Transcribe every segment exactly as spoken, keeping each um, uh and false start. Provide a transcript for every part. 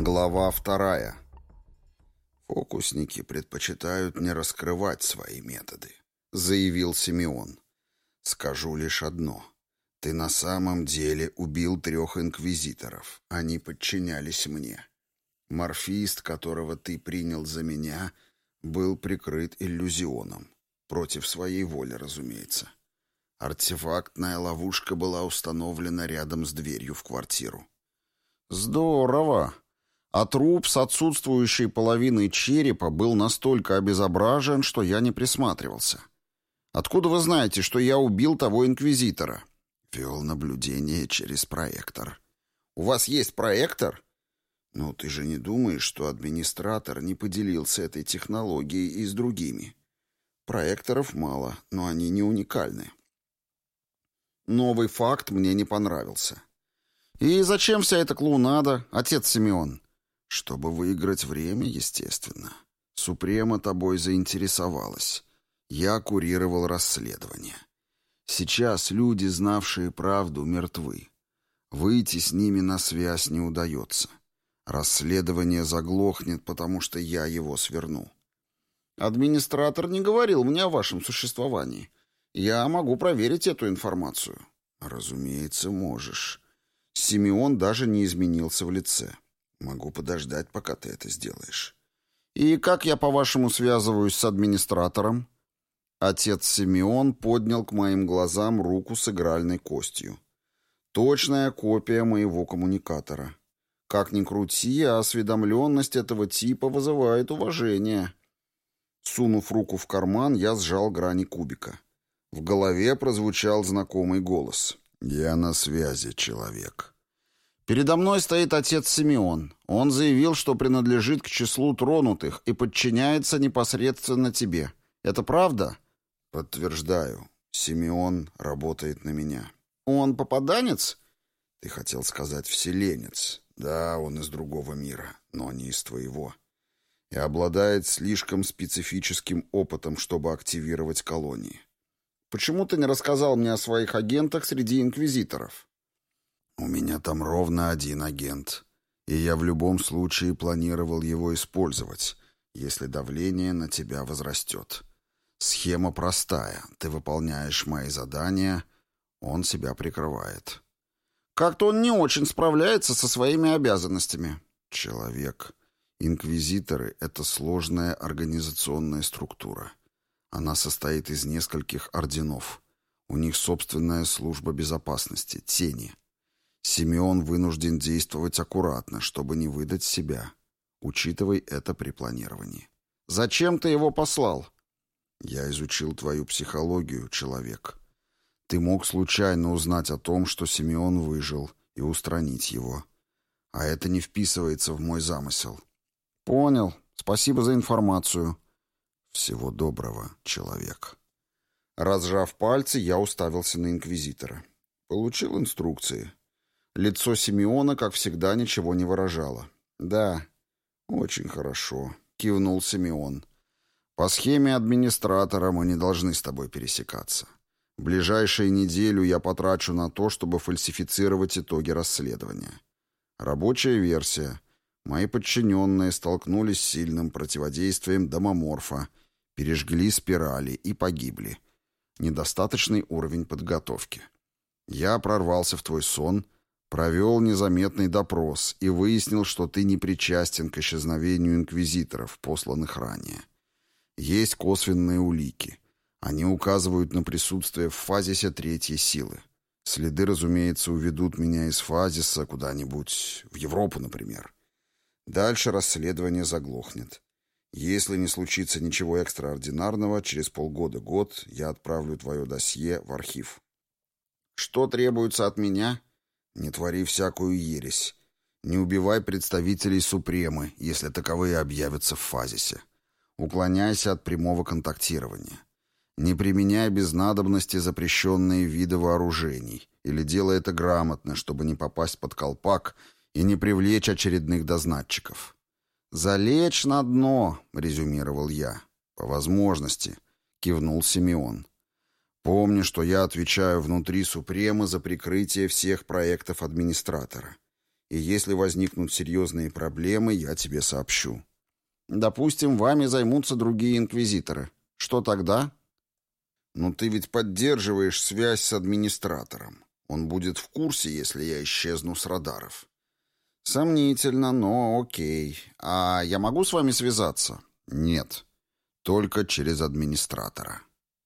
Глава вторая. «Фокусники предпочитают не раскрывать свои методы», — заявил Симеон. «Скажу лишь одно. Ты на самом деле убил трех инквизиторов. Они подчинялись мне. Морфист, которого ты принял за меня, был прикрыт иллюзионом. Против своей воли, разумеется. Артефактная ловушка была установлена рядом с дверью в квартиру». «Здорово!» А труп с отсутствующей половиной черепа был настолько обезображен, что я не присматривался. «Откуда вы знаете, что я убил того инквизитора?» «Вел наблюдение через проектор». «У вас есть проектор?» «Ну, ты же не думаешь, что администратор не поделился этой технологией и с другими? Проекторов мало, но они не уникальны». Новый факт мне не понравился. «И зачем вся эта клоунада, отец Симеон?» «Чтобы выиграть время, естественно. Супрема тобой заинтересовалась. Я курировал расследование. Сейчас люди, знавшие правду, мертвы. Выйти с ними на связь не удается. Расследование заглохнет, потому что я его сверну». «Администратор не говорил мне о вашем существовании. Я могу проверить эту информацию». «Разумеется, можешь». Симеон даже не изменился в лице. «Могу подождать, пока ты это сделаешь». «И как я, по-вашему, связываюсь с администратором?» Отец Симеон поднял к моим глазам руку с игральной костью. Точная копия моего коммуникатора. Как ни крути, а осведомленность этого типа вызывает уважение. Сунув руку в карман, я сжал грани кубика. В голове прозвучал знакомый голос. «Я на связи, человек». Передо мной стоит отец Симеон. Он заявил, что принадлежит к числу тронутых и подчиняется непосредственно тебе. Это правда? Подтверждаю. Симеон работает на меня. Он попаданец? Ты хотел сказать вселенец. Да, он из другого мира, но не из твоего. И обладает слишком специфическим опытом, чтобы активировать колонии. Почему ты не рассказал мне о своих агентах среди инквизиторов? У меня там ровно один агент, и я в любом случае планировал его использовать, если давление на тебя возрастет. Схема простая. Ты выполняешь мои задания, он себя прикрывает. Как-то он не очень справляется со своими обязанностями. Человек. Инквизиторы — это сложная организационная структура. Она состоит из нескольких орденов. У них собственная служба безопасности — тени. Симеон вынужден действовать аккуратно, чтобы не выдать себя. Учитывай это при планировании. Зачем ты его послал? Я изучил твою психологию, человек. Ты мог случайно узнать о том, что Симеон выжил, и устранить его. А это не вписывается в мой замысел. Понял. Спасибо за информацию. Всего доброго, человек. Разжав пальцы, я уставился на инквизитора. Получил инструкции. Лицо Симеона, как всегда, ничего не выражало. «Да, очень хорошо», — кивнул Симеон. «По схеме администратора мы не должны с тобой пересекаться. Ближайшую неделю я потрачу на то, чтобы фальсифицировать итоги расследования. Рабочая версия. Мои подчиненные столкнулись с сильным противодействием домоморфа, пережгли спирали и погибли. Недостаточный уровень подготовки. Я прорвался в твой сон, провел незаметный допрос и выяснил, что ты не причастен к исчезновению инквизиторов, посланных ранее. Есть косвенные улики. Они указывают на присутствие в фазисе третьей силы. Следы, разумеется, уведут меня из фазиса куда-нибудь, в Европу, например. Дальше расследование заглохнет. Если не случится ничего экстраординарного, через полгода-год я отправлю твое досье в архив. Что требуется от меня? Не твори всякую ересь. Не убивай представителей Супремы, если таковые объявятся в фазисе. Уклоняйся от прямого контактирования. Не применяй без надобности запрещенные виды вооружений или делай это грамотно, чтобы не попасть под колпак и не привлечь очередных дознатчиков. «Залечь на дно», — резюмировал я. «По возможности», — кивнул Симеон. «Помни, что я отвечаю внутри Супремы за прикрытие всех проектов администратора. И если возникнут серьезные проблемы, я тебе сообщу. Допустим, вами займутся другие инквизиторы. Что тогда? Ну ты ведь поддерживаешь связь с администратором. Он будет в курсе, если я исчезну с радаров. Сомнительно, но окей. А я могу с вами связаться? Нет. Только через администратора.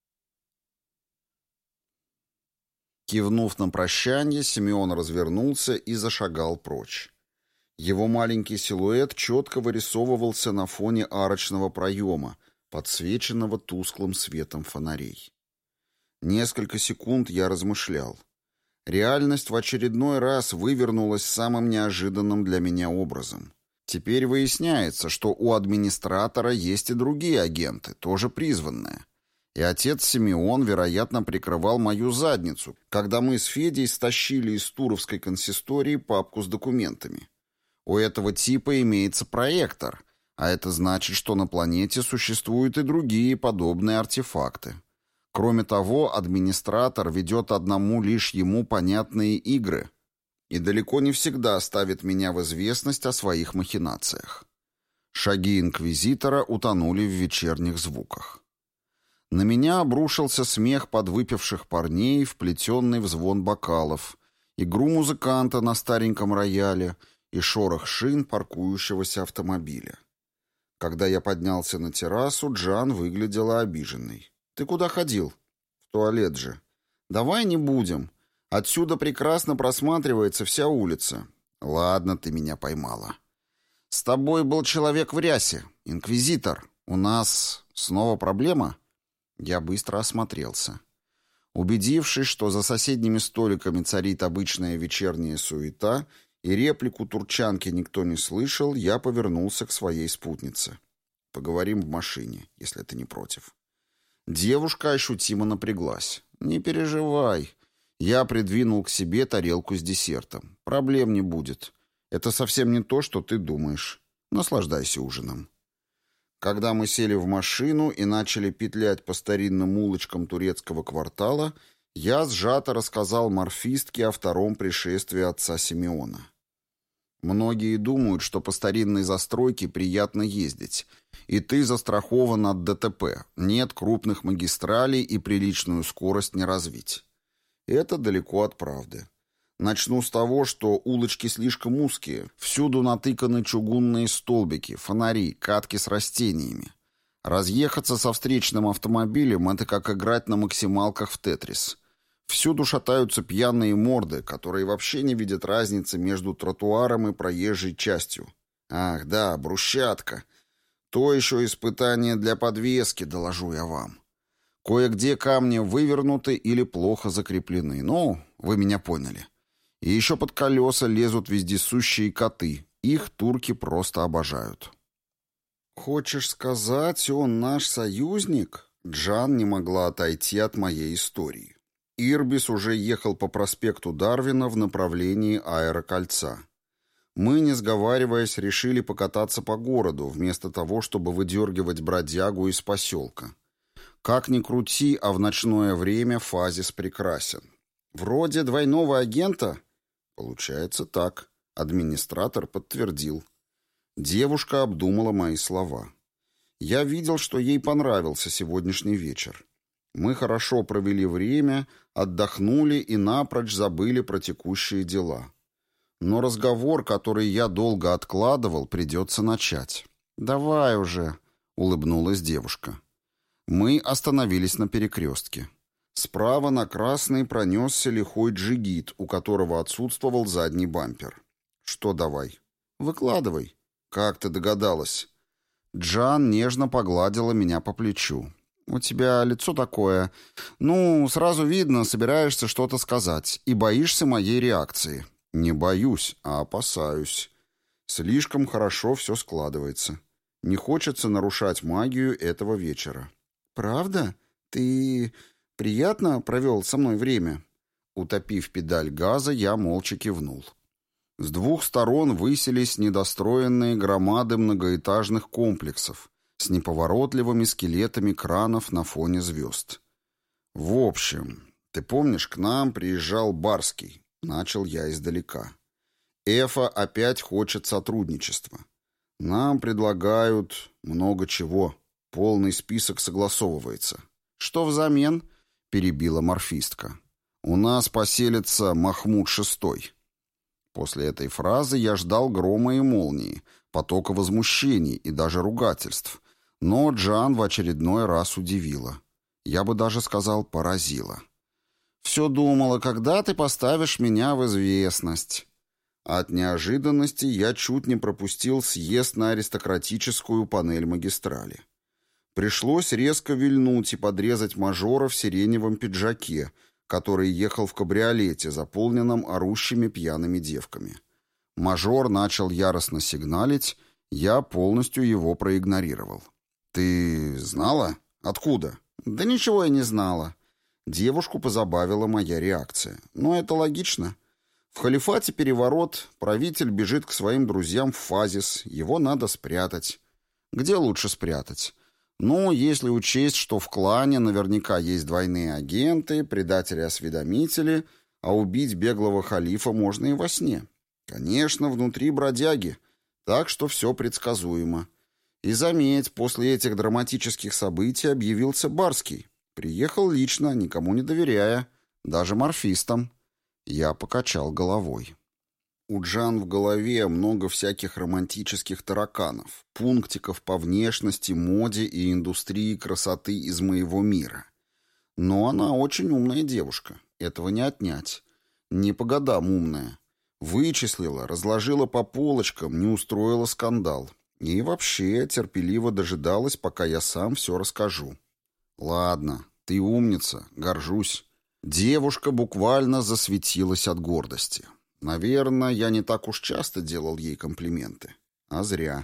Кивнув на прощание, Симеон развернулся и зашагал прочь. Его маленький силуэт четко вырисовывался на фоне арочного проема, подсвеченного тусклым светом фонарей. Несколько секунд я размышлял. Реальность в очередной раз вывернулась самым неожиданным для меня образом. Теперь выясняется, что у администратора есть и другие агенты, тоже призванные. И отец Симеон, вероятно, прикрывал мою задницу, когда мы с Федей стащили из Туровской консистории папку с документами. У этого типа имеется проектор, а это значит, что на планете существуют и другие подобные артефакты. Кроме того, администратор ведет одному лишь ему понятные игры и далеко не всегда ставит меня в известность о своих махинациях. Шаги инквизитора утонули в вечерних звуках. На меня обрушился смех подвыпивших парней, вплетенный в звон бокалов, игру музыканта на стареньком рояле и шорох шин паркующегося автомобиля. Когда я поднялся на террасу, Джан выглядела обиженной. «Ты куда ходил?» «В туалет же». «Давай не будем. Отсюда прекрасно просматривается вся улица». «Ладно, ты меня поймала». «С тобой был человек в рясе, инквизитор. У нас снова проблема?» Я быстро осмотрелся. Убедившись, что за соседними столиками царит обычная вечерняя суета и реплику турчанки никто не слышал, я повернулся к своей спутнице. «Поговорим в машине, если ты не против». Девушка ощутимо напряглась. «Не переживай». Я придвинул к себе тарелку с десертом. «Проблем не будет. Это совсем не то, что ты думаешь. Наслаждайся ужином». Когда мы сели в машину и начали петлять по старинным улочкам турецкого квартала, я сжато рассказал морфистке о втором пришествии отца Симеона. Многие думают, что по старинной застройке приятно ездить, и ты застрахован от ДТП, нет крупных магистралей и приличную скорость не развить. Это далеко от правды. Начну с того, что улочки слишком узкие, всюду натыканы чугунные столбики, фонари, катки с растениями. Разъехаться со встречным автомобилем — это как играть на максималках в тетрис. Всюду шатаются пьяные морды, которые вообще не видят разницы между тротуаром и проезжей частью. Ах, да, брусчатка. То еще испытание для подвески, доложу я вам. Кое-где камни вывернуты или плохо закреплены. Ну, вы меня поняли. И еще под колеса лезут вездесущие коты. Их турки просто обожают. «Хочешь сказать, он наш союзник?» Джан не могла отойти от моей истории. Ирбис уже ехал по проспекту Дарвина в направлении аэрокольца. Мы, не сговариваясь, решили покататься по городу, вместо того, чтобы выдергивать бродягу из поселка. Как ни крути, а в ночное время Фазис прекрасен. «Вроде двойного агента?» «Получается так», — администратор подтвердил. Девушка обдумала мои слова. Я видел, что ей понравился сегодняшний вечер. Мы хорошо провели время, отдохнули и напрочь забыли про текущие дела. Но разговор, который я долго откладывал, придется начать. «Давай уже», — улыбнулась девушка. Мы остановились на перекрестке. Справа на красный пронесся лихой джигит, у которого отсутствовал задний бампер. «Что давай?» «Выкладывай». «Как ты догадалась?» Джан нежно погладила меня по плечу. «У тебя лицо такое. Ну, сразу видно, собираешься что-то сказать. И боишься моей реакции». «Не боюсь, а опасаюсь. Слишком хорошо все складывается. Не хочется нарушать магию этого вечера». «Правда? Ты приятно провел со мной время?» Утопив педаль газа, я молча кивнул. С двух сторон высились недостроенные громады многоэтажных комплексов с неповоротливыми скелетами кранов на фоне звезд. «В общем, ты помнишь, к нам приезжал Барский?» Начал я издалека. Эфа опять хочет сотрудничества. Нам предлагают много чего. Полный список согласовывается. Что взамен? Перебила морфистка. У нас поселится Махмуд шестой. После этой фразы я ждал грома и молнии, потока возмущений и даже ругательств. Но Джан в очередной раз удивила. Я бы даже сказал, поразила. «Все думала, когда ты поставишь меня в известность». От неожиданности я чуть не пропустил съезд на аристократическую панель магистрали. Пришлось резко вильнуть и подрезать мажора в сиреневом пиджаке, который ехал в кабриолете, заполненном орущими пьяными девками. Мажор начал яростно сигналить, я полностью его проигнорировал. «Ты знала? Откуда?» «Да ничего я не знала». Девушку позабавила моя реакция. «Но это логично. В халифате переворот, правитель бежит к своим друзьям в Фазис, его надо спрятать. Где лучше спрятать? Ну, если учесть, что в клане наверняка есть двойные агенты, предатели-осведомители, а убить беглого халифа можно и во сне. Конечно, внутри бродяги, так что все предсказуемо. И заметь, после этих драматических событий объявился Барский. Приехал лично, никому не доверяя, даже морфистам. Я покачал головой. У Джан в голове много всяких романтических тараканов, пунктиков по внешности, моде и индустрии красоты из моего мира. Но она очень умная девушка, этого не отнять. Не по годам умная. Вычислила, разложила по полочкам, не устроила скандал. И вообще терпеливо дожидалась, пока я сам все расскажу. Ладно, ты умница, горжусь. Девушка буквально засветилась от гордости. Наверное, я не так уж часто делал ей комплименты. А зря.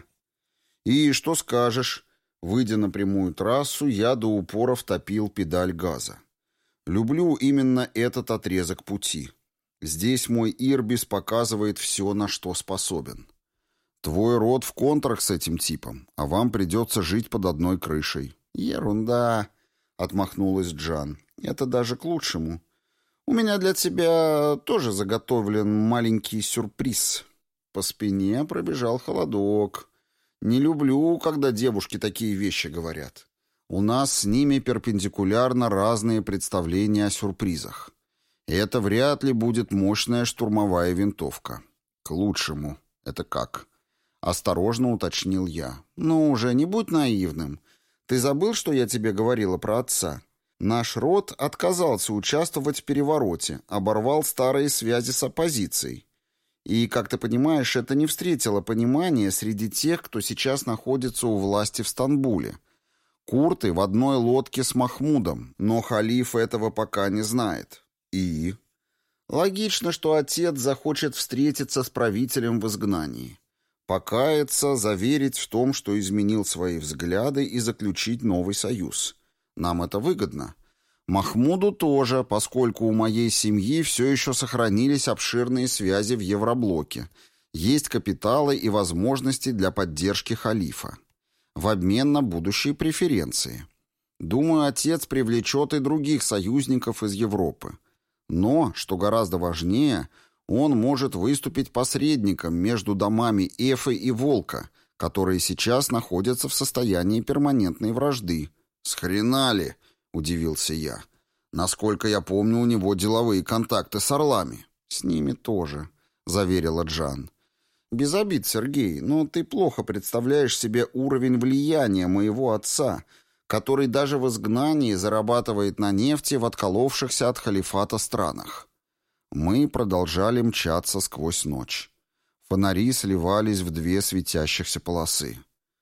И что скажешь? Выйдя на прямую трассу, я до упора втопил педаль газа. Люблю именно этот отрезок пути. Здесь мой Ирбис показывает все, на что способен. Твой род в контрах с этим типом, а вам придется жить под одной крышей. Ерунда, отмахнулась Джан. Это даже к лучшему. У меня для тебя тоже заготовлен маленький сюрприз. По спине пробежал холодок. Не люблю, когда девушки такие вещи говорят. У нас с ними перпендикулярно разные представления о сюрпризах. Это вряд ли будет мощная штурмовая винтовка. К лучшему. Это как? Осторожно уточнил я. Ну уже не будь наивным. Ты забыл, что я тебе говорила про отца? Наш род отказался участвовать в перевороте, оборвал старые связи с оппозицией. И, как ты понимаешь, это не встретило понимания среди тех, кто сейчас находится у власти в Стамбуле. Курты в одной лодке с Махмудом, но халиф этого пока не знает. И? Логично, что отец захочет встретиться с правителем в изгнании. Покаяться, заверить в том, что изменил свои взгляды и заключить новый союз. Нам это выгодно. Махмуду тоже, поскольку у моей семьи все еще сохранились обширные связи в Евроблоке. Есть капиталы и возможности для поддержки халифа. В обмен на будущие преференции. Думаю, отец привлечет и других союзников из Европы. Но, что гораздо важнее, он может выступить посредником между домами Эфы и Волка, которые сейчас находятся в состоянии перманентной вражды. «С хрена ли?» — удивился я. «Насколько я помню, у него деловые контакты с орлами». «С ними тоже», — заверила Джан. «Без обид, Сергей, но ты плохо представляешь себе уровень влияния моего отца, который даже в изгнании зарабатывает на нефти в отколовшихся от халифата странах». Мы продолжали мчаться сквозь ночь. Фонари сливались в две светящихся полосы.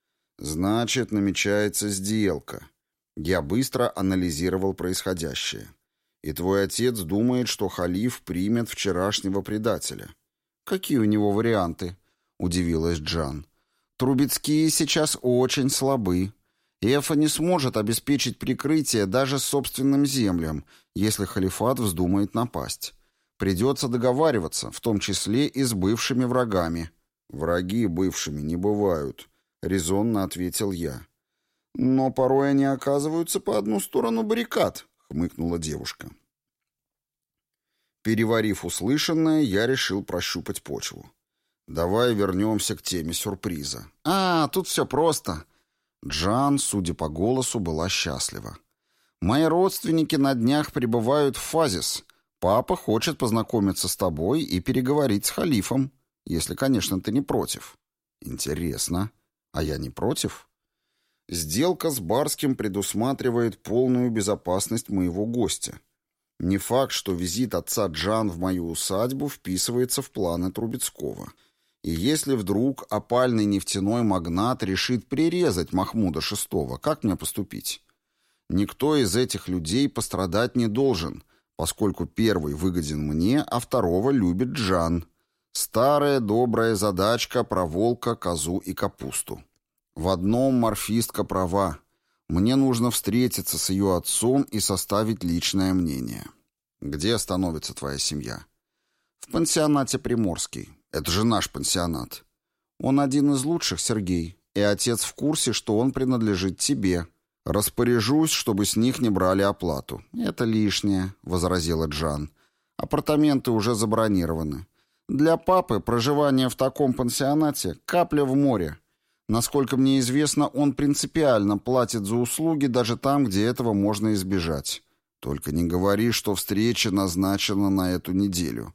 «Значит, намечается сделка». Я быстро анализировал происходящее. И твой отец думает, что халиф примет вчерашнего предателя. Какие у него варианты? Удивилась Джан. Трубецкие сейчас очень слабы. Эфа не сможет обеспечить прикрытие даже собственным землям, если халифат вздумает напасть. Придется договариваться, в том числе и с бывшими врагами. Враги бывшими не бывают, резонно ответил я. «Но порой они оказываются по одну сторону баррикад», — хмыкнула девушка. Переварив услышанное, я решил прощупать почву. Давай вернемся к теме сюрприза. А, тут все просто. Джан, судя по голосу, была счастлива. Мои родственники на днях прибывают в Фазис. Папа хочет познакомиться с тобой и переговорить с халифом, если, конечно, ты не против. Интересно. А я не против? Сделка с Барским предусматривает полную безопасность моего гостя. Не факт, что визит отца Джан в мою усадьбу вписывается в планы Трубецкого. И если вдруг опальный нефтяной магнат решит прирезать Махмуда шестого, как мне поступить? Никто из этих людей пострадать не должен, поскольку первый выгоден мне, а второго любит Джан. Старая добрая задачка про волка, козу и капусту. В одном морфистка права. Мне нужно встретиться с ее отцом и составить личное мнение. Где остановится твоя семья? В пансионате Приморский. Это же наш пансионат. Он один из лучших, Сергей, и отец в курсе, что он принадлежит тебе. Распоряжусь, чтобы с них не брали оплату. Это лишнее, возразила Джан. Апартаменты уже забронированы. Для папы проживание в таком пансионате — капля в море. Насколько мне известно, он принципиально платит за услуги даже там, где этого можно избежать. Только не говори, что встреча назначена на эту неделю.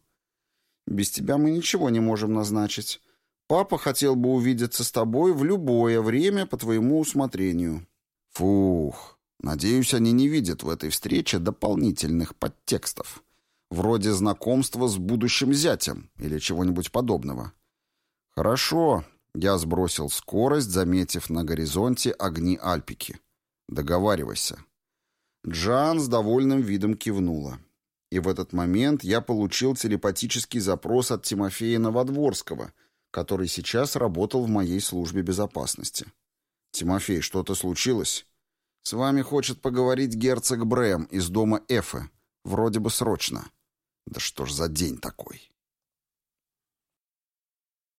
Без тебя мы ничего не можем назначить. Папа хотел бы увидеться с тобой в любое время по твоему усмотрению. Фух, надеюсь, они не видят в этой встрече дополнительных подтекстов. Вроде знакомства с будущим зятем или чего-нибудь подобного. Хорошо, я сбросил скорость, заметив на горизонте огни Альпики. Договаривайся. Джан с довольным видом кивнула. И в этот момент я получил телепатический запрос от Тимофея Новодворского, который сейчас работал в моей службе безопасности. «Тимофей, что-то случилось?» «С вами хочет поговорить герцог Брэм из дома Эфе. Вроде бы срочно». «Да что ж за день такой?»